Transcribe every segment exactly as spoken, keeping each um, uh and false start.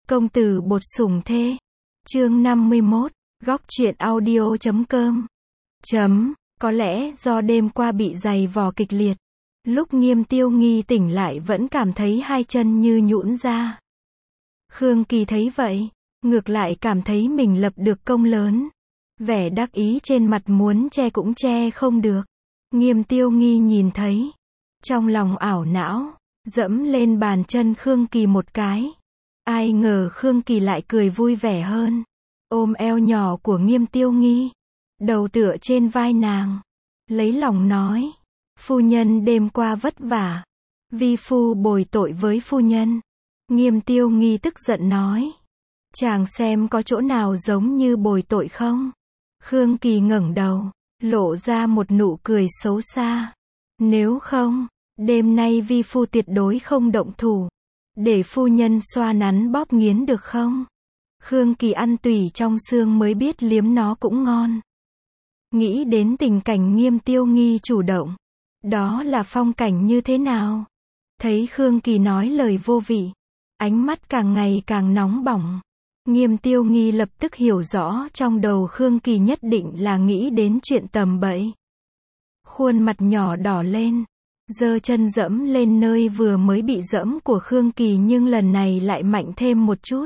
Công tử bột sủng thê. Chương năm mươi mốt, góc truyện audio chấm com. Chấm, có lẽ do đêm qua bị giày vò kịch liệt. Lúc Nghiêm Tiêu Nghi tỉnh lại vẫn cảm thấy hai chân như nhũn ra. Khương Kỳ thấy vậy, ngược lại cảm thấy mình lập được công lớn. Vẻ đắc ý trên mặt muốn che cũng che không được. Nghiêm Tiêu Nghi nhìn thấy, trong lòng ảo não, dẫm lên bàn chân Khương Kỳ một cái. Ai ngờ Khương Kỳ lại cười vui vẻ hơn, ôm eo nhỏ của Nghiêm Tiêu Nghi, đầu tựa trên vai nàng, lấy lòng nói: phu nhân đêm qua vất vả, vi phu bồi tội với phu nhân. Nghiêm Tiêu Nghi tức giận nói: chàng xem có chỗ nào giống như bồi tội không? Khương Kỳ ngẩng đầu, lộ ra một nụ cười xấu xa. Nếu không, đêm nay vi phu tuyệt đối không động thủ, để phu nhân xoa nắn bóp nghiến được không? Khương Kỳ ăn tùy trong xương mới biết liếm nó cũng ngon. Nghĩ đến tình cảnh Nghiêm Tiêu Nghi chủ động, đó là phong cảnh như thế nào? Thấy Khương Kỳ nói lời vô vị, ánh mắt càng ngày càng nóng bỏng. Nghiêm Tiêu Nghi lập tức hiểu rõ trong đầu Khương Kỳ nhất định là nghĩ đến chuyện tầm bậy. Khuôn mặt nhỏ đỏ lên, giơ chân dẫm lên nơi vừa mới bị dẫm của Khương Kỳ, nhưng lần này lại mạnh thêm một chút.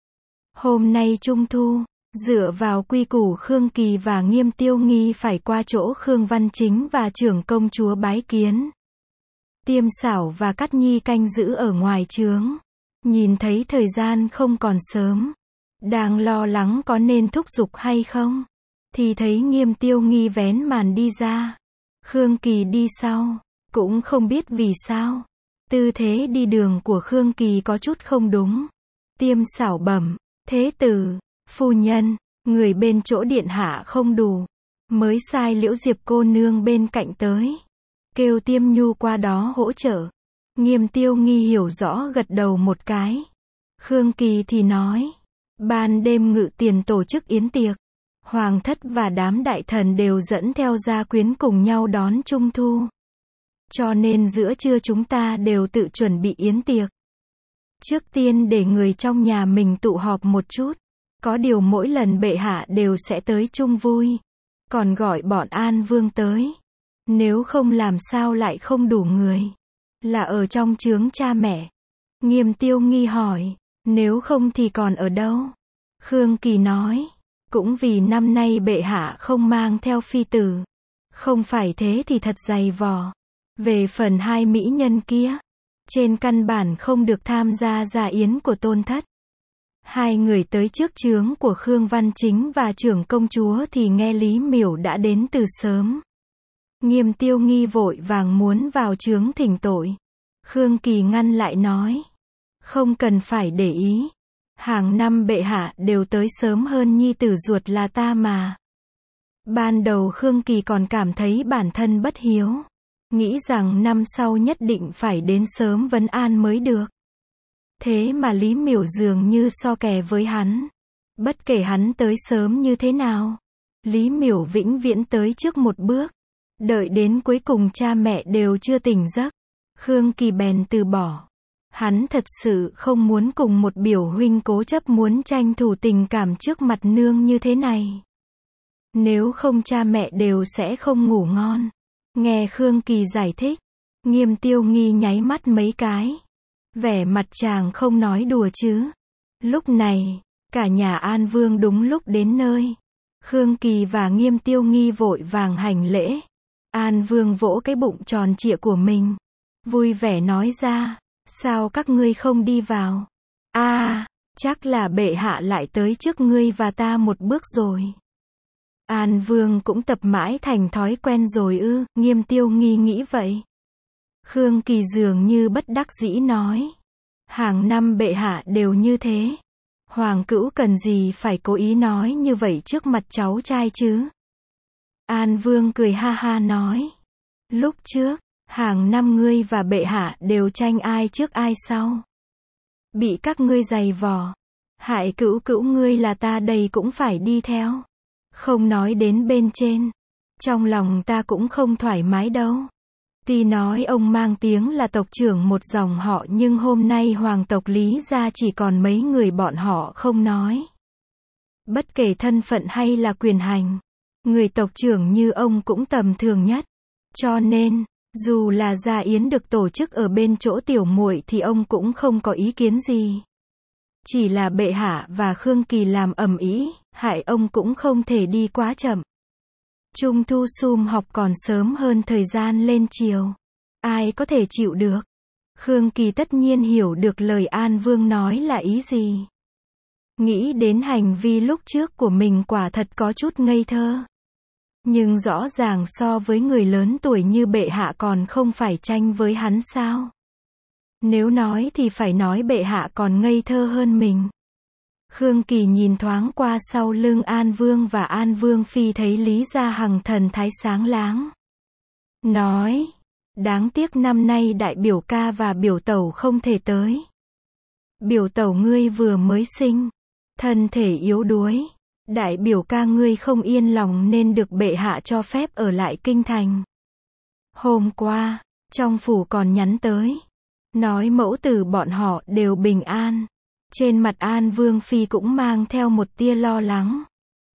Hôm nay Trung Thu, dựa vào quy củ Khương Kỳ và Nghiêm Tiêu Nghi phải qua chỗ Khương Văn Chính và trưởng công chúa bái kiến. Tiêm Xảo và Cát Nhi canh giữ ở ngoài trướng, nhìn thấy thời gian không còn sớm, đang lo lắng có nên thúc giục hay không, thì thấy Nghiêm Tiêu Nghi vén màn đi ra. Khương Kỳ đi sau, cũng không biết vì sao, tư thế đi đường của Khương Kỳ có chút không đúng. Tiêm Xảo bẩm: thế tử, phu nhân, người bên chỗ điện hạ không đủ, mới sai Liễu Diệp cô nương bên cạnh tới, kêu Tiêm Nhu qua đó hỗ trợ. Nghiêm Tiêu Nghi hiểu rõ gật đầu một cái. Khương Kỳ thì nói: ban đêm Ngự Tiền tổ chức yến tiệc, Hoàng thất và đám đại thần đều dẫn theo gia quyến cùng nhau đón Trung Thu. Cho nên giữa trưa chúng ta đều tự chuẩn bị yến tiệc. Trước tiên để người trong nhà mình tụ họp một chút. Có điều mỗi lần bệ hạ đều sẽ tới chung vui. Còn gọi bọn An Vương tới. Nếu không làm sao lại không đủ người. Là ở trong trướng cha mẹ. Nghiêm Tiêu Nghi hỏi: nếu không thì còn ở đâu? Khương Kỳ nói: cũng vì năm nay bệ hạ không mang theo phi tử. Không phải thế thì thật dày vò. Về phần hai mỹ nhân kia, trên căn bản không được tham gia gia yến của tôn thất. Hai người tới trước trướng của Khương Văn Chính và trưởng công chúa thì nghe Lý Miểu đã đến từ sớm. Nghiêm Tiêu Nghi vội vàng muốn vào trướng thỉnh tội. Khương Kỳ ngăn lại nói: không cần phải để ý. Hàng năm bệ hạ đều tới sớm hơn nhi tử ruột là ta mà. Ban đầu Khương Kỳ còn cảm thấy bản thân bất hiếu, nghĩ rằng năm sau nhất định phải đến sớm vấn an mới được. Thế mà Lý Miểu dường như so kè với hắn. Bất kể hắn tới sớm như thế nào, Lý Miểu vĩnh viễn tới trước một bước. Đợi đến cuối cùng cha mẹ đều chưa tỉnh giấc, Khương Kỳ bèn từ bỏ. Hắn thật sự không muốn cùng một biểu huynh cố chấp muốn tranh thủ tình cảm trước mặt nương như thế này. Nếu không cha mẹ đều sẽ không ngủ ngon. Nghe Khương Kỳ giải thích, Nghiêm Tiêu Nghi nháy mắt mấy cái. Vẻ mặt chàng không nói đùa chứ. Lúc này, cả nhà An Vương đúng lúc đến nơi. Khương Kỳ và Nghiêm Tiêu Nghi vội vàng hành lễ. An Vương vỗ cái bụng tròn trịa của mình, vui vẻ nói ra: sao các ngươi không đi vào? A, à, chắc là bệ hạ lại tới trước ngươi và ta một bước rồi. An Vương cũng tập mãi thành thói quen rồi ư? Nghiêm Tiêu Nghi nghĩ vậy. Khương Kỳ dường như bất đắc dĩ nói: hàng năm bệ hạ đều như thế. Hoàng cữu cần gì phải cố ý nói như vậy trước mặt cháu trai chứ? An Vương cười ha ha nói: lúc trước, hàng năm ngươi và bệ hạ đều tranh ai trước ai sau. Bị các ngươi giày vò, hại cữu cữu ngươi là ta đây cũng phải đi theo. Không nói đến bên trên, trong lòng ta cũng không thoải mái đâu. Tuy nói ông mang tiếng là tộc trưởng một dòng họ nhưng hôm nay hoàng tộc Lý gia chỉ còn mấy người bọn họ không nói. Bất kể thân phận hay là quyền hành, người tộc trưởng như ông cũng tầm thường nhất. Cho nên, dù là gia yến được tổ chức ở bên chỗ tiểu muội thì ông cũng không có ý kiến gì. Chỉ là bệ hạ và Khương Kỳ làm ầm ĩ, hại ông cũng không thể đi quá chậm. Trung thu sum họp còn sớm hơn thời gian lên chiều. Ai có thể chịu được? Khương Kỳ tất nhiên hiểu được lời An Vương nói là ý gì. Nghĩ đến hành vi lúc trước của mình quả thật có chút ngây thơ. Nhưng rõ ràng so với người lớn tuổi như bệ hạ còn không phải tranh với hắn sao? Nếu nói thì phải nói bệ hạ còn ngây thơ hơn mình. Khương Kỳ nhìn thoáng qua sau lưng An Vương và An Vương Phi thấy Lý Gia Hằng thần thái sáng láng. Nói, đáng tiếc năm nay đại biểu ca và biểu tẩu không thể tới. Biểu tẩu ngươi vừa mới sinh, thân thể yếu đuối. Đại biểu ca ngươi không yên lòng nên được bệ hạ cho phép ở lại kinh thành. Hôm qua, trong phủ còn nhắn tới. Nói mẫu tử bọn họ đều bình an. Trên mặt An Vương Phi cũng mang theo một tia lo lắng.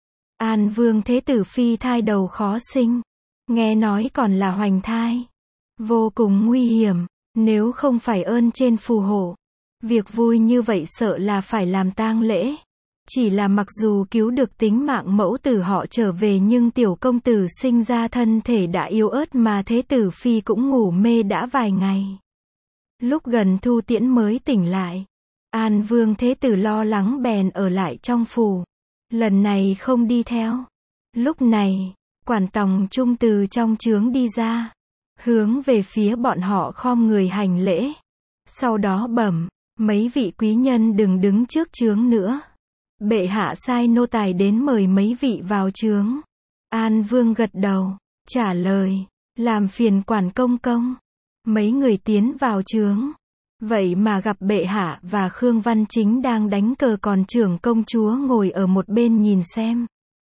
An Vương Thế Tử Phi thai đầu khó sinh. Nghe nói còn là hoành thai. Vô cùng nguy hiểm. Nếu không phải ơn trên phù hộ. Việc vui như vậy sợ là phải làm tang lễ. Chỉ là mặc dù cứu được tính mạng mẫu tử họ trở về nhưng tiểu công tử sinh ra thân thể đã yếu ớt mà Thế Tử Phi cũng ngủ mê đã vài ngày. Lúc gần thu tiễn mới tỉnh lại. An Vương Thế Tử lo lắng bèn ở lại trong phủ. Lần này không đi theo. Lúc này, quản tòng trung từ trong trướng đi ra. Hướng về phía bọn họ khom người hành lễ. Sau đó bẩm, mấy vị quý nhân đừng đứng trước trướng nữa. Bệ hạ sai nô tài đến mời mấy vị vào trướng. An Vương gật đầu, trả lời, làm phiền quản công công. Mấy người tiến vào trướng. Vậy mà gặp bệ hạ và Khương Văn Chính đang đánh cờ còn trưởng công chúa ngồi ở một bên nhìn xem.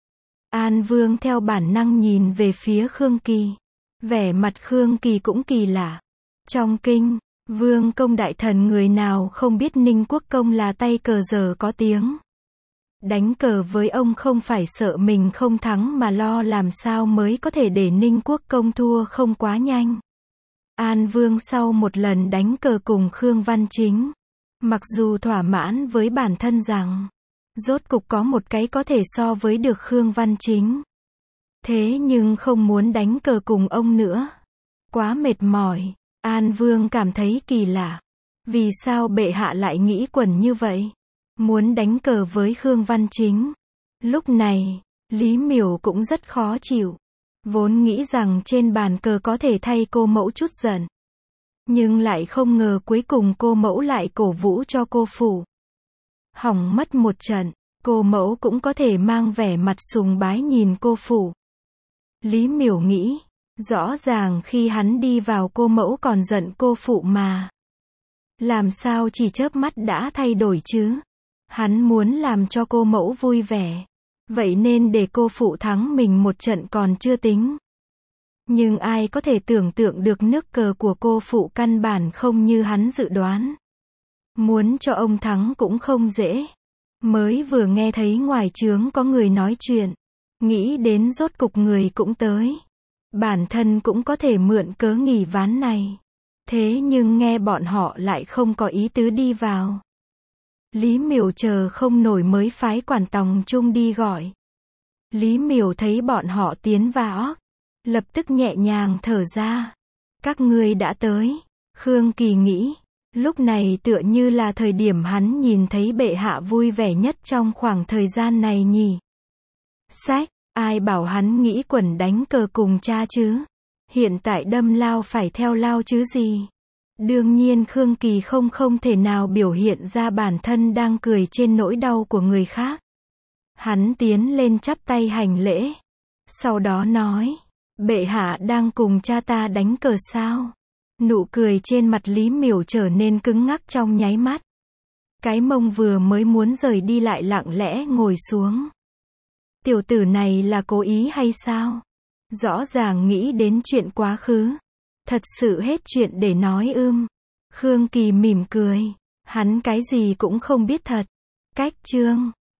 An Vương theo bản năng nhìn về phía Khương Kỳ. Vẻ mặt Khương Kỳ cũng kỳ lạ. Trong kinh, Vương công đại thần người nào không biết Ninh Quốc công là tay cờ giờ có tiếng. Đánh cờ với ông không phải sợ mình không thắng mà lo làm sao mới có thể để Ninh Quốc công thua không quá nhanh. An Vương sau một lần đánh cờ cùng Khương Văn Chính, mặc dù thỏa mãn với bản thân rằng, rốt cục có một cái có thể so với được Khương Văn Chính. Thế nhưng không muốn đánh cờ cùng ông nữa. Quá mệt mỏi, An Vương cảm thấy kỳ lạ. Vì sao bệ hạ lại nghĩ quẩn như vậy? Muốn đánh cờ với Khương Văn Chính. Lúc này, Lý Miểu cũng rất khó chịu. Vốn nghĩ rằng trên bàn cờ có thể thay cô mẫu chút giận. Nhưng lại không ngờ cuối cùng cô mẫu lại cổ vũ cho cô phủ. Hỏng mất một trận, cô mẫu cũng có thể mang vẻ mặt sùng bái nhìn cô phủ. Lý Miểu nghĩ, rõ ràng khi hắn đi vào cô mẫu còn giận cô phụ mà. Làm sao chỉ chớp mắt đã thay đổi chứ? Hắn muốn làm cho cô mẫu vui vẻ. Vậy nên để cô phụ thắng mình một trận còn chưa tính. Nhưng ai có thể tưởng tượng được nước cờ của cô phụ căn bản không như hắn dự đoán. Muốn cho ông thắng cũng không dễ. Mới vừa nghe thấy ngoài trướng có người nói chuyện. Nghĩ đến rốt cục người cũng tới. Bản thân cũng có thể mượn cớ nghỉ ván này. Thế nhưng nghe bọn họ lại không có ý tứ đi vào. Lý Miểu chờ không nổi mới phái quản tòng trung đi gọi. Lý Miểu thấy bọn họ tiến vào, lập tức nhẹ nhàng thở ra. Các ngươi đã tới. Khương Kỳ nghĩ, lúc này tựa như là thời điểm hắn nhìn thấy bệ hạ vui vẻ nhất trong khoảng thời gian này nhỉ. Sách, ai bảo hắn nghĩ quẩn đánh cờ cùng cha chứ? Hiện tại đâm lao phải theo lao chứ gì? Đương nhiên Khương Kỳ không không thể nào biểu hiện ra bản thân đang cười trên nỗi đau của người khác. Hắn tiến lên chắp tay hành lễ. Sau đó nói, bệ hạ đang cùng cha ta đánh cờ sao? Nụ cười trên mặt Lý Miểu trở nên cứng ngắc trong nháy mắt. Cái mông vừa mới muốn rời đi lại lặng lẽ ngồi xuống. Tiểu tử này là cố ý hay sao? Rõ ràng nghĩ đến chuyện quá khứ. Thật sự hết chuyện để nói ưm. Khương Kỳ mỉm cười. Hắn cái gì cũng không biết thật. Cách chương